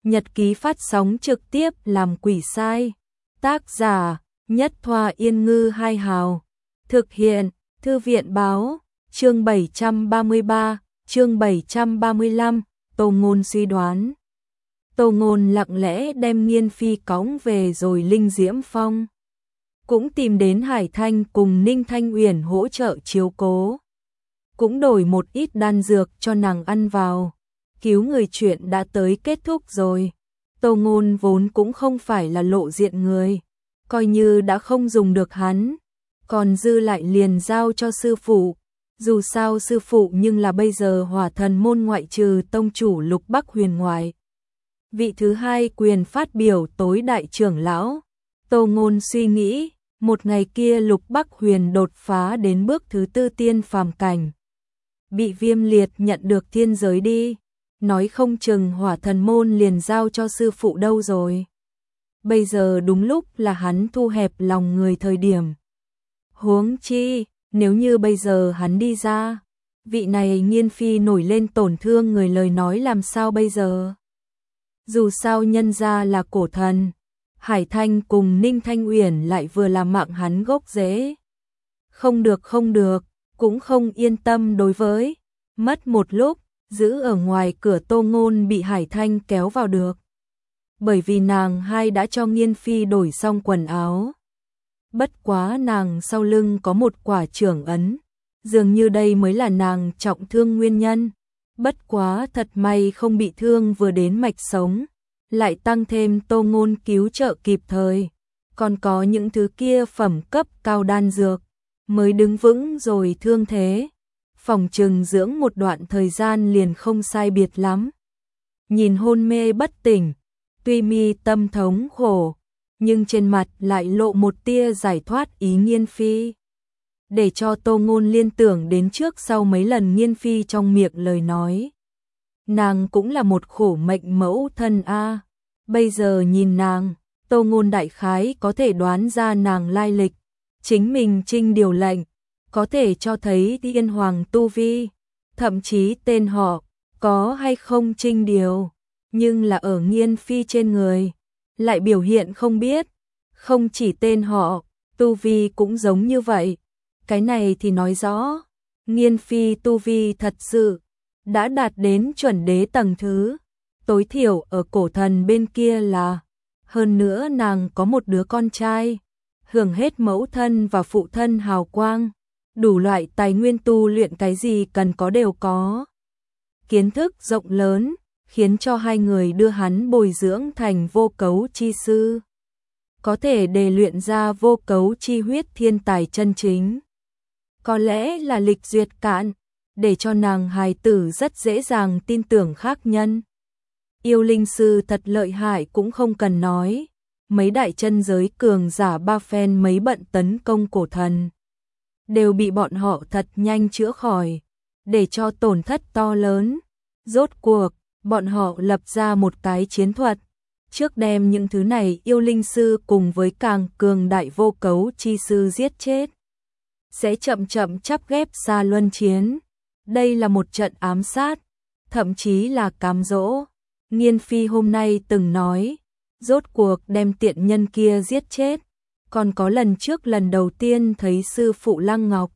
Nhật ký phát sóng trực tiếp làm quỷ sai. Tác giả Nhất Thoa Yên Ngư Hai Hào. Thực hiện Thư viện Báo. Chương 733, chương 735, Tô Ngôn suy đoán. Tô Ngôn lặng lẽ đem Nghiên Phi cõng về rồi Linh Diễm Phong cũng tìm đến Hải Thanh cùng Ninh Thanh Uyển hỗ trợ chiếu cố. Cũng đổi một ít đan dược cho nàng ăn vào. Cứu người chuyện đã tới kết thúc rồi. Tô Ngôn vốn cũng không phải là lộ diện người, coi như đã không dùng được hắn, còn dư lại liền giao cho sư phụ. Dù sao sư phụ nhưng là bây giờ Hỏa Thần môn ngoại trừ tông chủ Lục Bắc Huyền ngoại, vị thứ hai quyền phát biểu tối đại trưởng lão. Tô Ngôn suy nghĩ, một ngày kia Lục Bắc Huyền đột phá đến bước thứ tư tiên phàm cảnh, bị Viêm Liệt nhận được thiên giới đi, nói không chừng Hỏa Thần môn liền giao cho sư phụ đâu rồi. Bây giờ đúng lúc là hắn thu hẹp lòng người thời điểm. Huống chi, nếu như bây giờ hắn đi ra, vị này Nghiên Phi nổi lên tổn thương người lời nói làm sao bây giờ? Dù sao nhân ra là cổ thần, Hải Thanh cùng Ninh Thanh Uyển lại vừa là mạng hắn gốc rễ. Không được, cũng không yên tâm đối với. Mất một lúc, giữ ở ngoài cửa Tô Ngôn bị Hải Thanh kéo vào được. Bởi vì nàng hai đã cho Nghiên Phi đổi xong quần áo. Bất quá nàng sau lưng có một quả trưởng ấn, dường như đây mới là nàng trọng thương nguyên nhân. Bất quá thật may không bị thương vừa đến mạch sống, lại tăng thêm Tô Ngôn cứu trợ kịp thời, còn có những thứ kia phẩm cấp cao đan dược, mới đứng vững rồi thương thế. Phòng trừng dưỡng một đoạn thời gian liền không sai biệt lắm. Nhìn hôn mê bất tỉnh, tuy mi tâm thống khổ, nhưng trên mặt lại lộ một tia giải thoát ý Nghiên Phi. Để cho Tô Ngôn liên tưởng đến trước sau mấy lần Nghiên Phi trong miệng lời nói. Nàng cũng là một khổ mệnh mẫu thân a. Bây giờ nhìn nàng, Tô Ngôn đại khái có thể đoán ra nàng lai lịch. Chính mình trinh điều lệnh, có thể cho thấy Yên Hoàng tu vi, thậm chí tên họ, có hay không trinh điều. Nhưng là ở Nghiên Phi trên người, lại biểu hiện không biết. Không chỉ tên họ, tu vi cũng giống như vậy. Cái này thì nói rõ, Nghiên Phi tu vi thật sự đã đạt đến chuẩn đế tầng thứ, tối thiểu ở cổ thần bên kia là. Hơn nữa nàng có một đứa con trai, hưởng hết mẫu thân và phụ thân hào quang, đủ loại tài nguyên tu luyện cái gì cần có đều có. Kiến thức rộng lớn, khiến cho hai người đưa hắn bồi dưỡng thành vô cấu chi sư. Có thể đề luyện ra vô cấu chi huyết thiên tài chân chính. Có lẽ là lịch duyệt cạn, để cho nàng hài tử rất dễ dàng tin tưởng khác nhân. Yêu linh sư thật lợi hại cũng không cần nói. Mấy đại chân giới cường giả ba phen mấy bận tấn công cổ thần, đều bị bọn họ thật nhanh chữa khỏi, để cho tổn thất to lớn. Rốt cuộc, bọn họ lập ra một cái chiến thuật, trước đem những thứ này yêu linh sư cùng với càng cường đại vô cấu chi sư giết chết. Sẽ chậm chậm chắp ghép xa luân chiến. Đây là một trận ám sát, thậm chí là cám dỗ. Nghiên Phi hôm nay từng nói, rốt cuộc đem tiện nhân kia giết chết. Còn có lần trước lần đầu tiên thấy sư phụ Lăng Ngọc,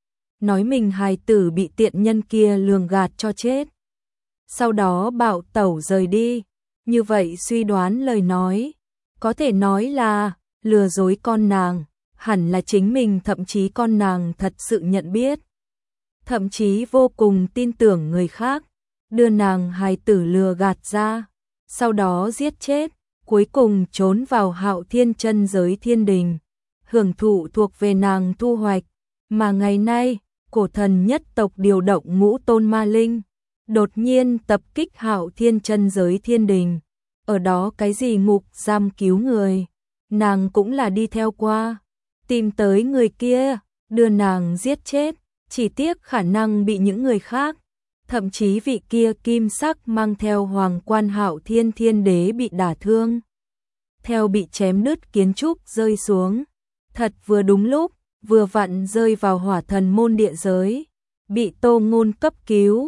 nói mình hài tử bị tiện nhân kia lường gạt cho chết. Sau đó bạo tẩu rời đi. Như vậy suy đoán lời nói, có thể nói là lừa dối con nàng, hẳn là chính mình, thậm chí con nàng thật sự nhận biết. Thậm chí vô cùng tin tưởng người khác, đưa nàng hài tử lừa gạt ra, sau đó giết chết, cuối cùng trốn vào Hạo Thiên chân giới thiên đình, hưởng thụ thuộc về nàng thu hoạch. Mà ngày nay, cổ thần nhất tộc điều động ngũ tôn ma linh, đột nhiên tập kích Hạo Thiên chân giới thiên đình. Ở đó cái gì ngục giam cứu người, nàng cũng là đi theo qua, tìm tới người kia, đưa nàng giết chết. Chỉ tiếc khả năng bị những người khác, thậm chí vị kia kim sắc mang theo hoàng quan Hạo Thiên thiên đế bị đả thương, theo bị chém đứt kiến trúc rơi xuống. Thật vừa đúng lúc, vừa vặn rơi vào Hỏa Thần môn địa giới, bị Tô Ngôn cấp cứu.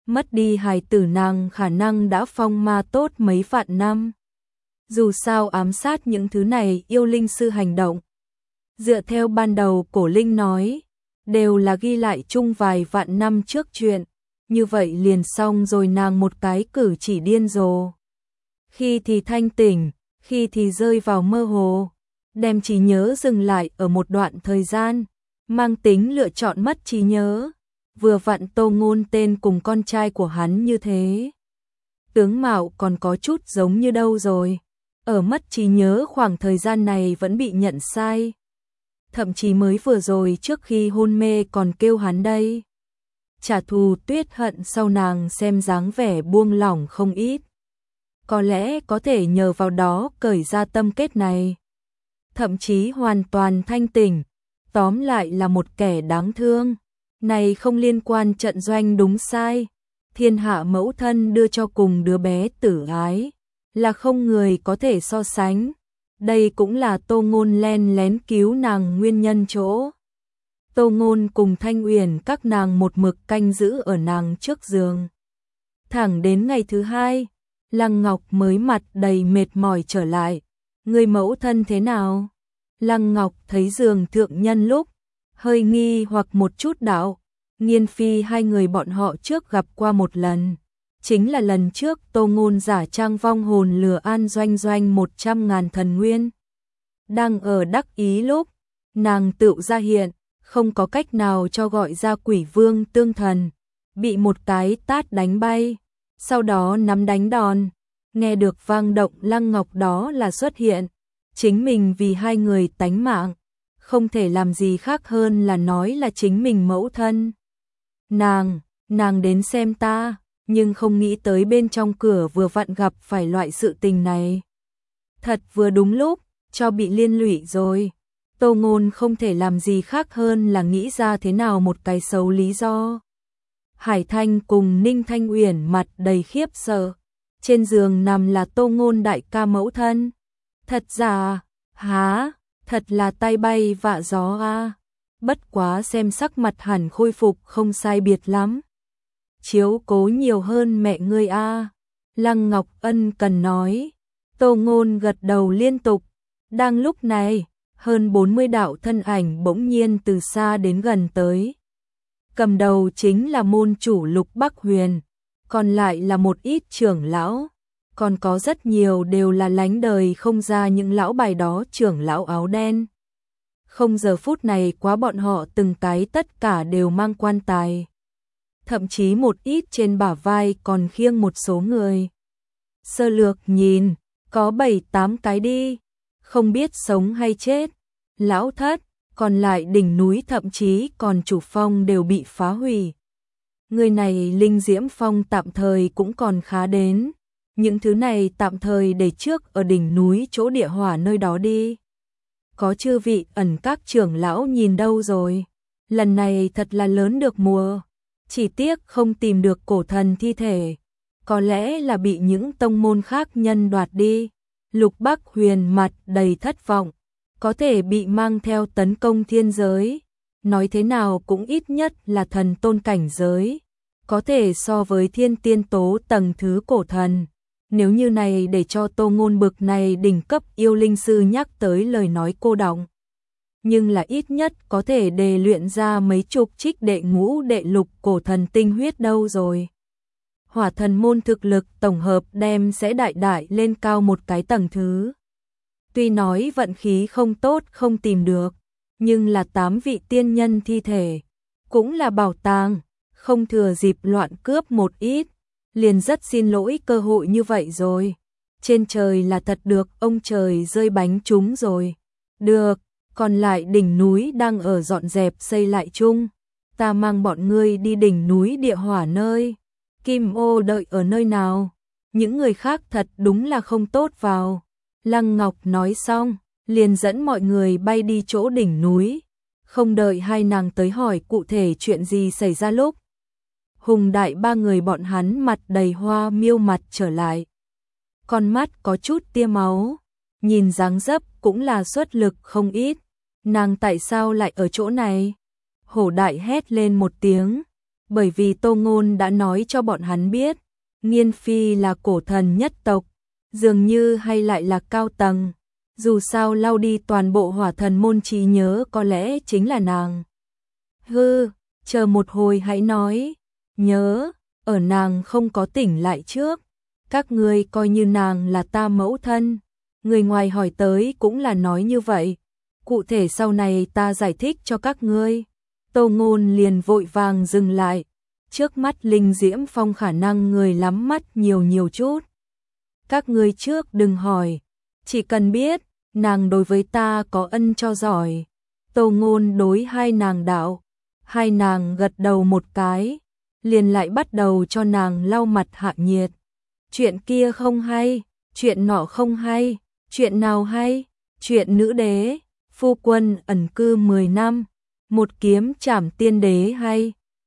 mất đi hài tử nàng khả năng đã phong ma tốt mấy vạn năm. Dù sao ám sát những thứ này yêu linh sư hành động. Dựa theo ban đầu cổ linh nói, đều là ghi lại chung vài vạn năm trước chuyện, như vậy liền xong rồi nàng một cái cử chỉ điên rồ. Khi thì thanh tỉnh, khi thì rơi vào mơ hồ, đem trí nhớ dừng lại ở một đoạn thời gian, mang tính lựa chọn mất trí nhớ, vừa vặn Tô Ngôn tên cùng con trai của hắn như thế. Tướng mạo còn có chút giống như đâu rồi, ở mất trí nhớ khoảng thời gian này vẫn bị nhận sai. Thậm chí mới vừa rồi trước khi hôn mê còn kêu hắn đây. Trả thù Tuyết Hận sau nàng xem dáng vẻ buông lỏng không ít. Có lẽ có thể nhờ vào đó cởi ra tâm kết này. Thậm chí hoàn toàn thanh tỉnh, tóm lại là một kẻ đáng thương. Này không liên quan trận doanh đúng sai, thiên hạ mẫu thân đưa cho cùng đứa bé tử ái, là không người có thể so sánh. Đây cũng là Tô Ngôn len lén cứu nàng nguyên nhân chỗ. Tô Ngôn cùng Thanh Uyển các nàng một mực canh giữ ở nàng trước giường. Thẳng đến ngày thứ hai, Lăng Ngọc mới mặt đầy mệt mỏi trở lại. Người mẫu thân thế nào? Lăng Ngọc thấy giường thượng nhân lúc, hơi nghi hoặc một chút đạo. Nghiên phi hai người bọn họ trước gặp qua một lần. Chính là lần trước Tô Ngôn giả trang vong hồn lừa An Doanh Doanh 100.000 thần nguyên. Đang ở đắc ý lúc, nàng tựu ra hiện, không có cách nào cho gọi ra quỷ vương tương thần, bị một cái tát đánh bay, sau đó nắm đánh đòn, nghe được vang động Lăng Ngọc đó là xuất hiện, chính mình vì hai người tánh mạng, không thể làm gì khác hơn là nói là chính mình mẫu thân. Nàng đến xem ta, nhưng không nghĩ tới bên trong cửa vừa vặn gặp phải loại sự tình này. Thật vừa đúng lúc, cho bị liên lụy rồi. Tô Ngôn không thể làm gì khác hơn là nghĩ ra thế nào một cái xấu lý do. Hải Thanh cùng Ninh Thanh Uyển mặt đầy khiếp sợ. Trên giường nằm là Tô Ngôn đại ca mẫu thân. Thật giả, há, thật là tai bay vạ gió a. Bất quá xem sắc mặt hẳn khôi phục không sai biệt lắm. Chiếu cố nhiều hơn mẹ ngươi a. Lăng Ngọc ân cần nói. Tô Ngôn gật đầu liên tục. Đang lúc này, hơn 40 đạo thân ảnh bỗng nhiên từ xa đến gần tới. Cầm đầu chính là môn chủ Lục Bắc Huyền, còn lại là một ít trưởng lão, còn có rất nhiều đều là lánh đời không ra những lão bài đó trưởng lão áo đen. Không giờ phút này quá bọn họ từng cái tất cả đều mang quan tài. Thậm chí một ít trên bả vai còn khiêng một số người. Sơ lược nhìn, có 7-8 cái đi, không biết sống hay chết. Lão thất, còn lại đỉnh núi thậm chí còn chủ phong đều bị phá hủy. Người này linh diễm phong tạm thời cũng còn khá đến. Những thứ này tạm thời để trước ở đỉnh núi chỗ địa hỏa nơi đó đi. Có chư vị ẩn các trưởng lão nhìn đâu rồi? Lần này thật là lớn được mùa. Chỉ tiếc không tìm được cổ thần thi thể. Có lẽ là bị những tông môn khác nhân đoạt đi. Lục Bắc Huyền mặt đầy thất vọng. Có thể bị mang theo tấn công thiên giới. Nói thế nào cũng ít nhất là thần tôn cảnh giới. Có thể so với thiên tiên tố tầng thứ cổ thần. Nếu như này để cho Tô Ngôn bực này đỉnh cấp yêu linh sư nhắc tới lời nói cô đọng. Nhưng là ít nhất có thể đề luyện ra mấy chục trích đệ ngũ đệ lục cổ thần tinh huyết đâu rồi. Hỏa thần môn thực lực tổng hợp đem sẽ đại đại lên cao một cái tầng thứ. Tuy nói vận khí không tốt không tìm được, nhưng là 8 vị tiên nhân thi thể, cũng là bảo tàng, không thừa dịp loạn cướp một ít, liền rất xin lỗi cơ hội như vậy rồi. Trên trời là thật được ông trời rơi bánh trúng rồi. Được, còn lại đỉnh núi đang ở dọn dẹp xây lại chung. Ta mang bọn ngươi đi đỉnh núi địa hỏa nơi. Kim Ô đợi ở nơi nào? Những người khác thật đúng là không tốt vào. Lăng Ngọc nói xong, liền dẫn mọi người bay đi chỗ đỉnh núi. Không đợi hai nàng tới hỏi cụ thể chuyện gì xảy ra lúc. Hùng đại ba người bọn hắn mặt đầy hoa miêu mặt trở lại. Con mắt có chút tia máu, nhìn dáng dấp cũng là xuất lực không ít. Nàng tại sao lại ở chỗ này? Hổ đại hét lên một tiếng, bởi vì Tô Ngôn đã nói cho bọn hắn biết, Nghiên Phi là cổ thần nhất tộc, dường như hay lại là cao tầng, dù sao lau đi toàn bộ hỏa thần môn trí nhớ có lẽ chính là nàng. Hư, chờ một hồi hãy nói, nhớ, ở nàng không có tỉnh lại trước, các ngươi coi như nàng là ta mẫu thân, người ngoài hỏi tới cũng là nói như vậy, cụ thể sau này ta giải thích cho các ngươi. Tô Ngôn liền vội vàng dừng lại, trước mắt Linh Diễm Phong khả năng người lắm mắt nhiều chút. Các ngươi trước đừng hỏi, chỉ cần biết, nàng đối với ta có ân cho giỏi. Tô Ngôn đối hai nàng đạo, hai nàng gật đầu một cái, liền lại bắt đầu cho nàng lau mặt hạ nhiệt. Chuyện kia không hay, chuyện nọ không hay, chuyện nào hay, chuyện nữ đế, phu quân ẩn cư 10 năm, một kiếm trảm tiên đế hay.